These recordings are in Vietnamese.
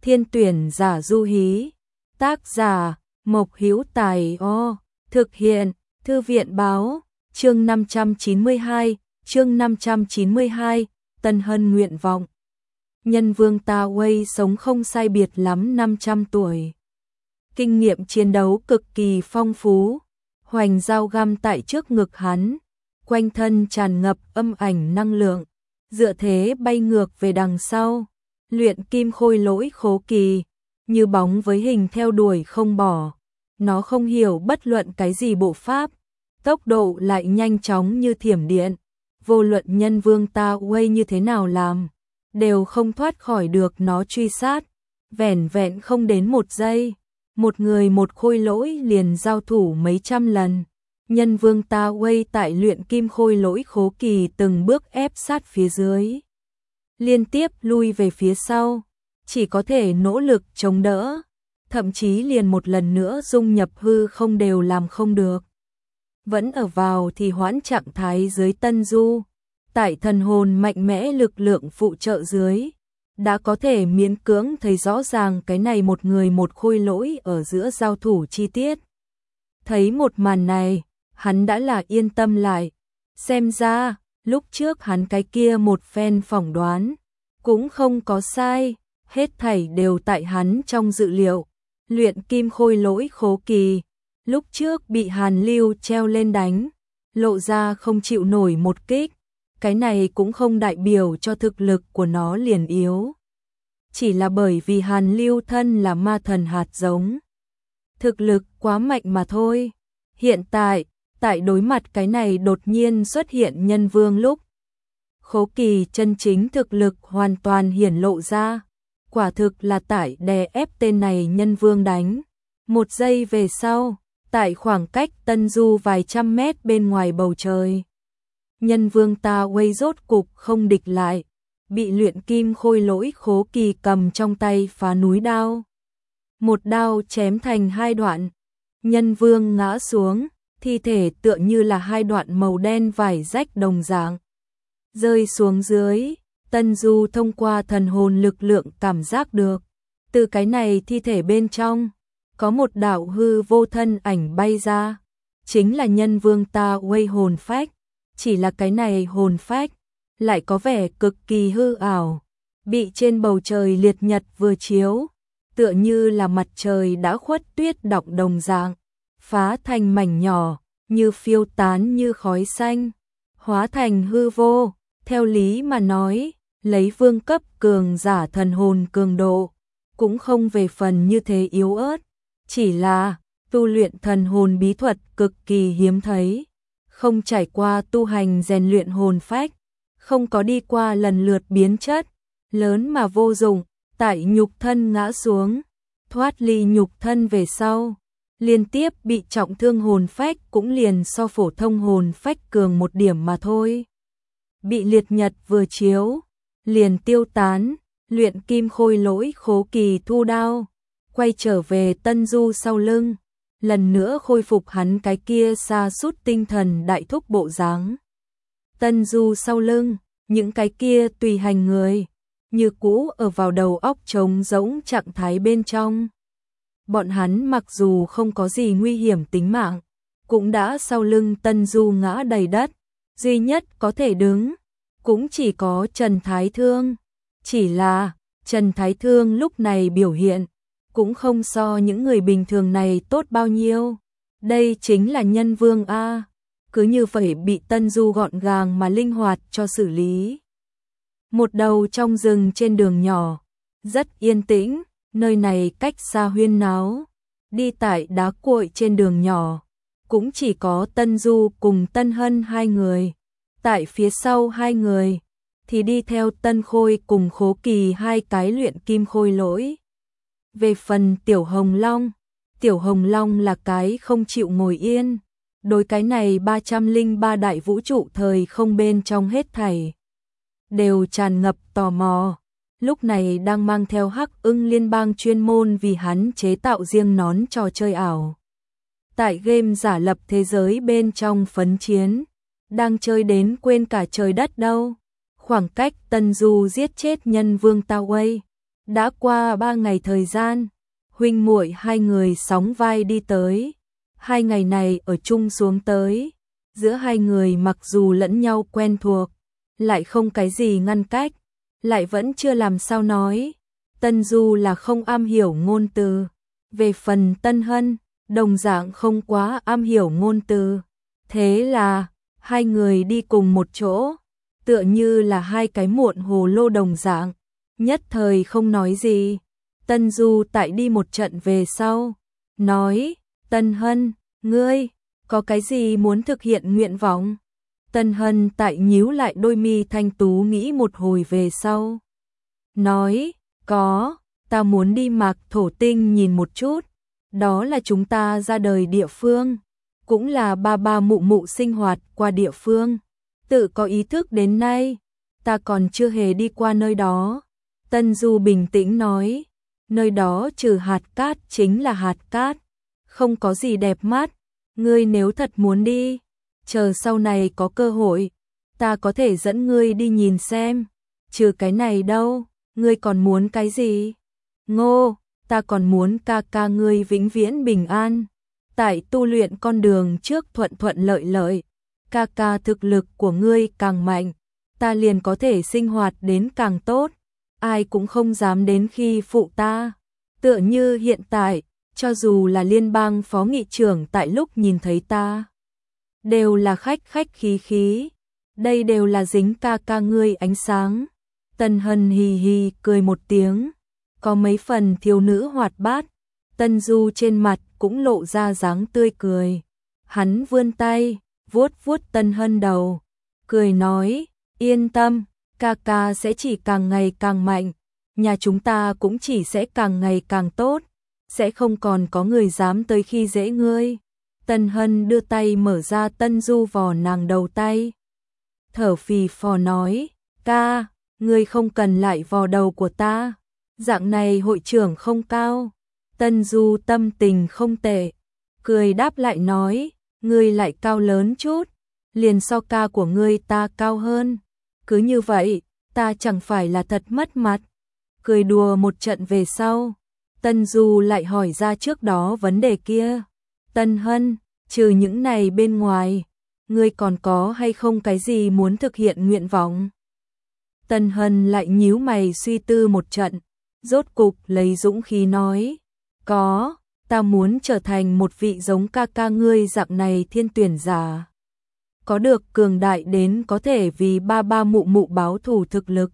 Thiên tuyển giả du hí. Tác giả Mộc Hữu Tài. Thực hiện Thư viện báo. Chương 592, Tân Hân nguyện vọng. Nhân vương Ta Wei sống không sai biệt lắm 500 tuổi. Kinh nghiệm chiến đấu cực kỳ phong phú, hoành dao găm tại trước ngực hắn, quanh thân tràn ngập âm ảnh năng lượng, dựa thế bay ngược về đằng sau, luyện kim khôi lỗi khố kỳ, như bóng với hình theo đuổi không bỏ. Nó không hiểu bất luận cái gì bộ pháp, tốc độ lại nhanh chóng như thiểm điện, vô luận nhân vương Ta Wei như thế nào làm, đều không thoát khỏi được nó truy sát. Vẻn vẹn không đến 1 giây, một người một khôi lỗi liền giao thủ mấy trăm lần. Nhân vương Ta Wei tại luyện kim khôi lỗi khố kỳ từng bước ép sát phía dưới, liên tiếp lui về phía sau, chỉ có thể nỗ lực chống đỡ, thậm chí liền một lần nữa dung nhập hư không đều làm không được. Vẫn ở vào thì hoãn trạng thái dưới Tân Du, tại thần hồn mạnh mẽ lực lượng phụ trợ dưới, đã có thể miễn cưỡng thấy rõ ràng cái này một người một khôi lỗi ở giữa giao thủ chi tiết. Thấy một màn này, hắn đã là yên tâm lại. Xem ra, lúc trước hắn cái kia một phen phỏng đoán, cũng không có sai, hết thảy đều tại hắn trong dự liệu. Luyện kim khôi lỗi khố kỳ, lúc trước bị Hàn Lưu treo lên đánh, lộ ra không chịu nổi một kích. Cái này cũng không đại biểu cho thực lực của nó liền yếu, chỉ là bởi vì Hàn Lưu thân là ma thần hạt giống, thực lực quá mạnh mà thôi. Hiện tại, tại đối mặt cái này đột nhiên xuất hiện nhân vương lúc, khố kỳ chân chính thực lực hoàn toàn hiển lộ ra, quả thực là tại đè ép tên này nhân vương đánh. 1 giây về sau, tại khoảng cách Tân Du vài trăm mét bên ngoài bầu trời, nhân vương Ta Wei rốt cục không địch lại, bị luyện kim khôi lỗi khố kỳ cầm trong tay phá núi đao. Một đao chém thành 2 đoạn, nhân vương ngã xuống, thi thể tựa như là 2 đoạn màu đen vải rách đồng dạng, rơi xuống dưới. Tân Du thông qua thần hồn lực lượng cảm giác được, từ cái này thi thể bên trong, có một đạo hư vô thân ảnh bay ra, chính là nhân vương Ta Wei hồn phách. Chỉ là cái này hồn phách lại có vẻ cực kỳ hư ảo, bị trên bầu trời liệt nhật vừa chiếu, tựa như là mặt trời đã khuất tuyết đọng đồng dạng, phá thành mảnh nhỏ, như phiêu tán như khói xanh, hóa thành hư vô. Theo lý mà nói, lấy vương cấp cường giả thần hồn cường độ, cũng không về phần như thế yếu ớt, chỉ là tu luyện thần hồn bí thuật cực kỳ hiếm thấy, không trải qua tu hành rèn luyện hồn phách, không có đi qua lần lượt biến chất, lớn mà vô dụng, tại nhục thân ngã xuống, thoát ly nhục thân về sau, liên tiếp bị trọng thương hồn phách cũng liền so phổ thông hồn phách cường 1 điểm mà thôi. Bị liệt nhật vừa chiếu, liền tiêu tán. Luyện kim khôi lỗi khố kỳ thu đao, quay trở về Tân Du sau lưng, lần nữa khôi phục hắn cái kia sa sút tinh thần đại thúc bộ dáng. Tân Du sau lưng, những cái kia tùy hành người, như cũ ở vào đầu óc trống rỗng trạng thái bên trong. Bọn hắn mặc dù không có gì nguy hiểm tính mạng, cũng đã sau lưng Tân Du ngã đầy đất, duy nhất có thể đứng, cũng chỉ có Trần Thái Thương. Chỉ là, Trần Thái Thương lúc này biểu hiện, cũng không so những người bình thường này tốt bao nhiêu. Đây chính là nhân vương A, cứ như vậy bị Tân Du gọn gàng mà linh hoạt cho xử lý. Một đầu trong rừng trên đường nhỏ, rất yên tĩnh, nơi này cách xa huyên náo. Đi tại đá cuội trên đường nhỏ, cũng chỉ có Tân Du cùng Tân Hân 2 người. Tại phía sau 2 người, thì đi theo Tân Khôi cùng khố kỳ 2 cái luyện kim khôi lỗi. Về phần Tiểu Hồng Long là cái không chịu ngồi yên, đối cái này 303 đại vũ trụ thời không bên trong hết thảy đều tràn ngập tò mò, lúc này đang mang theo Hắc Ưng liên bang chuyên môn vì hắn chế tạo riêng nón trò chơi ảo. Tại game giả lập thế giới bên trong phấn chiến, đang chơi đến quên cả trời đất đâu. Khoảng cách Tân Du giết chết nhân vương Ta Wei, Đã qua 3 ngày thời gian, huynh muội hai người sóng vai đi tới. 2 ngày này ở chung xuống tới, giữa hai người mặc dù lẫn nhau quen thuộc, lại không cái gì ngăn cách, lại vẫn chưa làm sao nói. Tân Du là không am hiểu ngôn từ, về phần Tân Hân, đồng dạng không quá am hiểu ngôn từ. Thế là, hai người đi cùng một chỗ, tựa như là hai cái muộn hồ lô đồng dạng, nhất thời không nói gì. Tân Du tại đi một trận về sau, nói, Tân Hân, ngươi, có cái gì muốn thực hiện nguyện vọng? Tân Hân tại nhíu lại đôi mi thanh tú nghĩ một hồi về sau. Nói, có, ta muốn đi Mạc Thổ Tinh nhìn một chút, đó là chúng ta ra đời địa phương, cũng là ba ba mụ mụ sinh hoạt qua địa phương. Tự có ý thức đến nay, ta còn chưa hề đi qua nơi đó. Tân Du bình tĩnh nói, nơi đó trừ hạt cát chính là hạt cát, không có gì đẹp mắt. Ngươi nếu thật muốn đi, chờ sau này có cơ hội, ta có thể dẫn ngươi đi nhìn xem. Trừ cái này đâu, ngươi còn muốn cái gì? Ngô, ta còn muốn ca ca ngươi vĩnh viễn bình an, tại tu luyện con đường trước thuận thuận lợi lợi. Ca ca thực lực của ngươi càng mạnh, ta liền có thể sinh hoạt đến càng tốt, ai cũng không dám đến khi phụ ta. Tựa như hiện tại, cho dù là liên bang phó nghị trưởng tại lúc nhìn thấy ta, đều là khách khách khí khí, đây đều là dính ca ca ngươi ánh sáng. Tân Hân hì hì cười một tiếng, có mấy phần thiếu nữ hoạt bát. Tân Du trên mặt cũng lộ ra dáng tươi cười. Hắn vươn tay, vuốt vuốt Tân Hân đầu, cười nói, yên tâm, ca ca sẽ chỉ càng ngày càng mạnh, nhà chúng ta cũng chỉ sẽ càng ngày càng tốt, sẽ không còn có người dám tới khi dễ ngươi. Tân Hân đưa tay mở ra Tân Du vò nàng đầu tay, thở phì phò nói, ca, ngươi không cần lại vò đầu của ta, dạng này hội trưởng không cao. Tân Du tâm tình không tệ, cười đáp lại nói, ngươi lại cao lớn chút, liền so ca của ngươi ta cao hơn. Cứ như vậy, ta chẳng phải là thật mất mặt. Cười đùa một trận về sau, Tân Du lại hỏi ra trước đó vấn đề kia. Tân Hân, trừ những này bên ngoài, ngươi còn có hay không cái gì muốn thực hiện nguyện vọng? Tân Hân lại nhíu mày suy tư một trận, rốt cục lấy dũng khí nói, có, ta muốn trở thành một vị giống ca ca ngươi dạng này thiên tuyển giả. Có được cường đại đến có thể vì ba ba mụ mụ báo thù thực lực.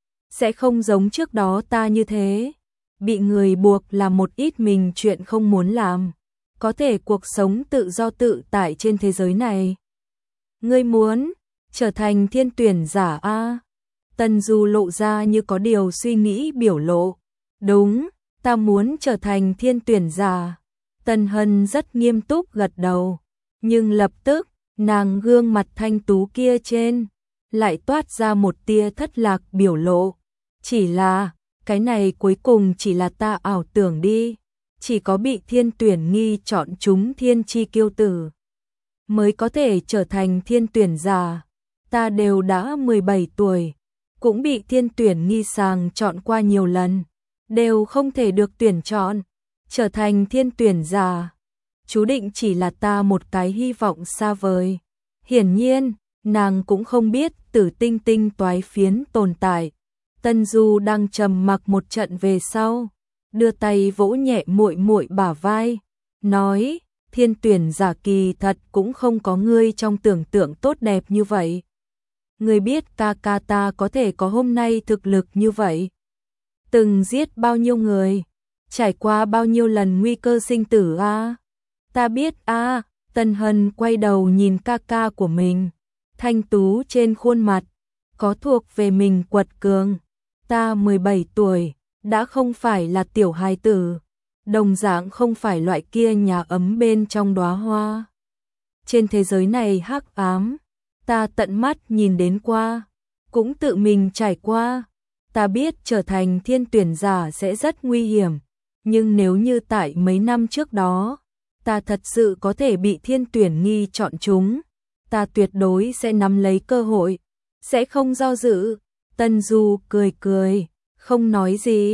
Sẽ không giống trước đó ta như thế, bị người buộc làm một ít mình chuyện không muốn làm. Có thể cuộc sống tự do tự tại trên thế giới này. Ngươi muốn trở thành thiên tuyển giả a? Tân Du lộ ra như có điều suy nghĩ biểu lộ. Đúng, ta muốn trở thành thiên tuyển giả. Tân Hân rất nghiêm túc gật đầu, nhưng lập tức, nàng gương mặt thanh tú kia trên lại toát ra một tia thất lạc biểu lộ. Chỉ là, cái này cuối cùng chỉ là ta ảo tưởng đi, chỉ có bị thiên tuyển nghi chọn chúng thiên chi kiêu tử mới có thể trở thành thiên tuyển giả. Ta đều đã 17 tuổi, cũng bị thiên tuyển nghi sàng chọn qua nhiều lần, đều không thể được tuyển chọn, trở thành thiên tuyển giả. Chú định chỉ là ta một cái hy vọng xa vời. Hiển nhiên, nàng cũng không biết Tử Tinh Tinh toái phiến tồn tại. Tân Du đang trầm mặc một trận về sau, đưa tay vỗ nhẹ muội muội bả vai, nói, thiên tuyển giả kỳ thật cũng không có ngươi trong tưởng tượng tốt đẹp như vậy. Ngươi biết ca ca ta có thể có hôm nay thực lực như vậy, từng giết bao nhiêu người, trải qua bao nhiêu lần nguy cơ sinh tử a? Ta biết a. Tân Hân quay đầu nhìn ca ca của mình, thanh tú trên khuôn mặt, có thuộc về mình quật cường. Ta 17 tuổi, đã không phải là tiểu hài tử, đồng dạng không phải loại kia nhà ấm bên trong đóa hoa. Trên thế giới này hắc ám, ta tận mắt nhìn đến qua, cũng tự mình trải qua. Ta biết trở thành thiên tuyển giả sẽ rất nguy hiểm, nhưng nếu như tại mấy năm trước đó, ta thật sự có thể bị thiên tuyển nghi chọn chúng, ta tuyệt đối sẽ nắm lấy cơ hội, sẽ không do dự. Tân Du cười cười, không nói gì,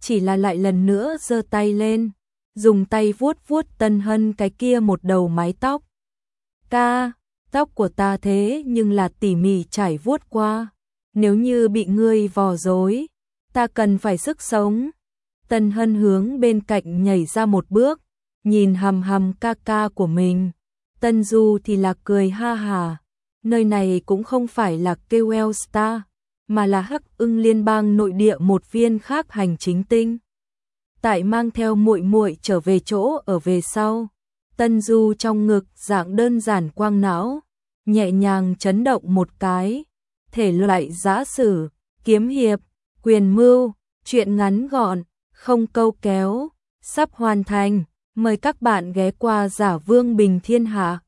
chỉ là lại lần nữa giơ tay lên, dùng tay vuốt vuốt Tân Hân cái kia một đầu mái tóc. Ca, tóc của ta thế nhưng là tỉ mỉ trải vuốt qua, nếu như bị ngươi vò rối, ta cần phải sức sống. Tân Hân hướng bên cạnh nhảy ra một bước, nhìn hằm hằm ca ca của mình. Tân Du thì là cười ha hà, nơi này cũng không phải là KOL Star, mà là Hắc Ưng Liên bang nội địa một viên khác hành chính tinh. Tại mang theo muội muội trở về chỗ ở về sau, Tân Du trong ngực dạng đơn giản quang não, nhẹ nhàng chấn động một cái, thể loại giã sử, kiếm hiệp, quyền mưu, truyện ngắn gọn, không câu kéo, sắp hoàn thành, mời các bạn ghé qua Giả Vương Bình Thiên Hạ.